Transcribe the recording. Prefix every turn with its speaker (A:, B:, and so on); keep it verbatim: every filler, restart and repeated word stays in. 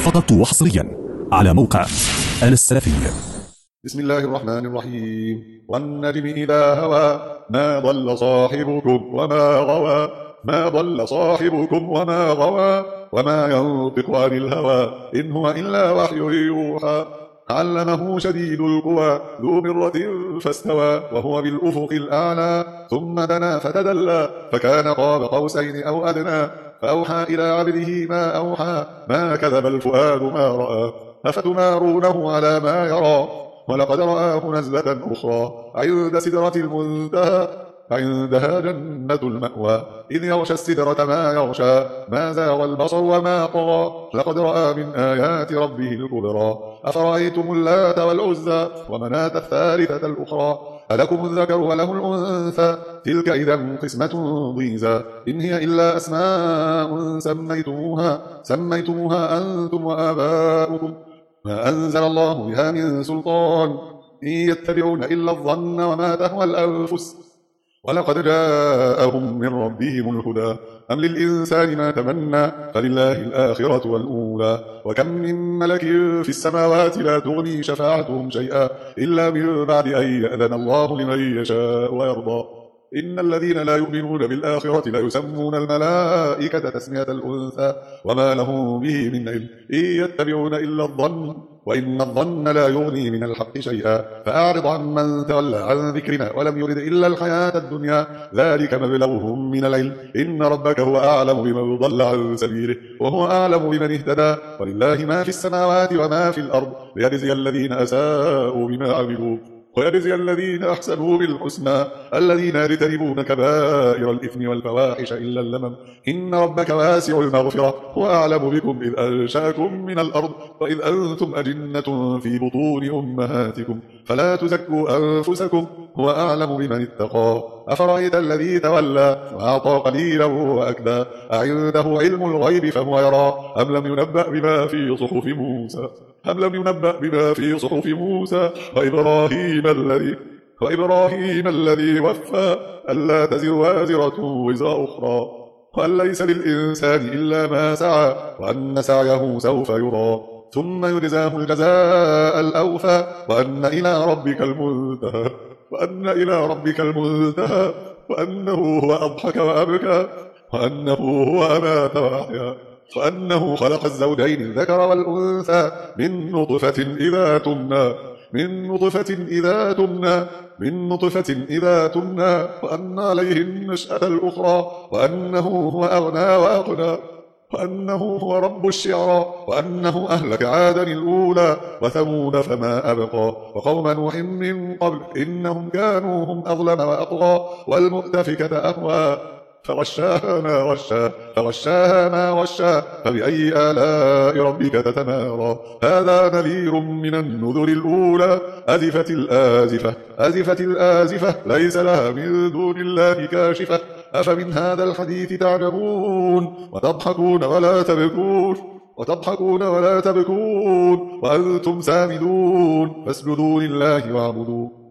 A: فقط وحصريا على موقع آل السلفي.
B: بسم الله الرحمن الرحيم. والنجم إذا هوى ما ضل صاحبكم وما غوى ما ضل صاحبكم وما غوى وما ينطق عن الهوى إن هو إلا وحي يوحى علمه شديد القوى ذو مرة فاستوى وهو بالأفق الأعلى ثم دنا فتدلى فكان قاب قوسين أو أدنى فأوحى إلى عبده ما أوحى ما كذب الفؤاد ما رأى أفتمارونه على ما يرى ولقد رآه نزلة أخرى عند سدرة المنتهى عندها جنة المأوى إذ يغشى السدرة ما يغشى ما زاغ البصر وما طغى لقد رأى من آيات ربه الكبرى أفرأيتم اللات والعزى ومناة الثالثة الأخرى ألكم الذكر وله الأنثى تلك إذا قسمة ضيزى إن هي إلا أسماء سميتموها سميتموها أنتم وآباؤكم ما أنزل الله بها من سلطان إن يتبعون إلا الظن وما تهوى الأنفس ولقد جاءهم من ربهم الهدى أم للإنسان ما تمنى فلله الآخرة والأولى وكم من ملك في السماوات لا تغني شفاعتهم شيئا إلا من بعد أن يأذن الله لمن يشاء ويرضى إن الذين لا يؤمنون بالآخرة لا يسمون الملائكة تسمية الأنثى وما لهم به من علم إن يتبعون إلا الظن وإن الظن لا يغني من الحق شيئا فأعرض عمن تولى عن ذكرنا ولم يرد إلا الحياة الدنيا ذلك مبلغهم من العلم إن ربك هو أعلم بمن ضل عن سبيله وهو أعلم بمن اهتدى ولله ما في السماوات وما في الأرض ليجزي الذين أساءوا بما عملوا ويجزي الذين أحسنوا بالحسنى الذين يجتنبون كبائر الإثم والفواحش إلا اللمم إن ربك واسع المغفرة هو أعلم بكم إذ أنشأكم من الأرض وإذ أنتم أجنة في بطون أمهاتكم فلا تزكوا أنفسكم هو أعلم بمن اتقى أفرأيت الذي تولى وأعطى قليلا وأكدى أعنده علم الغيب فهو يرى أم لم ينبأ بما في صحف موسى أم لم ينبأ بما في صحف موسى وإبراهيم الذي وإبراهيم الذي وفى ألا تزر وازرة وزر أخرى وأن ليس للإنسان إلا ما سعى وأن سعيه سوف يرى ثم يجزاه الجزاء الأوفى وأن إلى ربك المنتهى وأن إلى ربك المنتهى وأنه هو أضحك وأبكى وأنه هو أمات وأحيا وأنه خلق الزوجين الذكر والأنثى من نطفة إذا تمنى من نطفة إذا تمنى من نطفة إذا تمنى وأن عليه النشأة الأخرى وأنه هو أغنى وأقنى وأنه هو رب الشعرى وأنه أهلك عادا الأولى وثمود فما أبقى وقوم نوح من قبل إنهم كانوا هم أظلم وأطغى والمؤتفكة أهوى فغشاها ما غشا فغشاها ما غشا فبأي آلاء ربك تتمارى هذا نذير من النذر الأولى أزفت الآزفة أزفت الآزفة ليس لها من دون الله كاشفة أفمن هذا الحديث تعجبون وتضحكون ولا تبكون وتضحكون ولا تبكون وأنتم سامدون فاسجدوا لله واعبدوا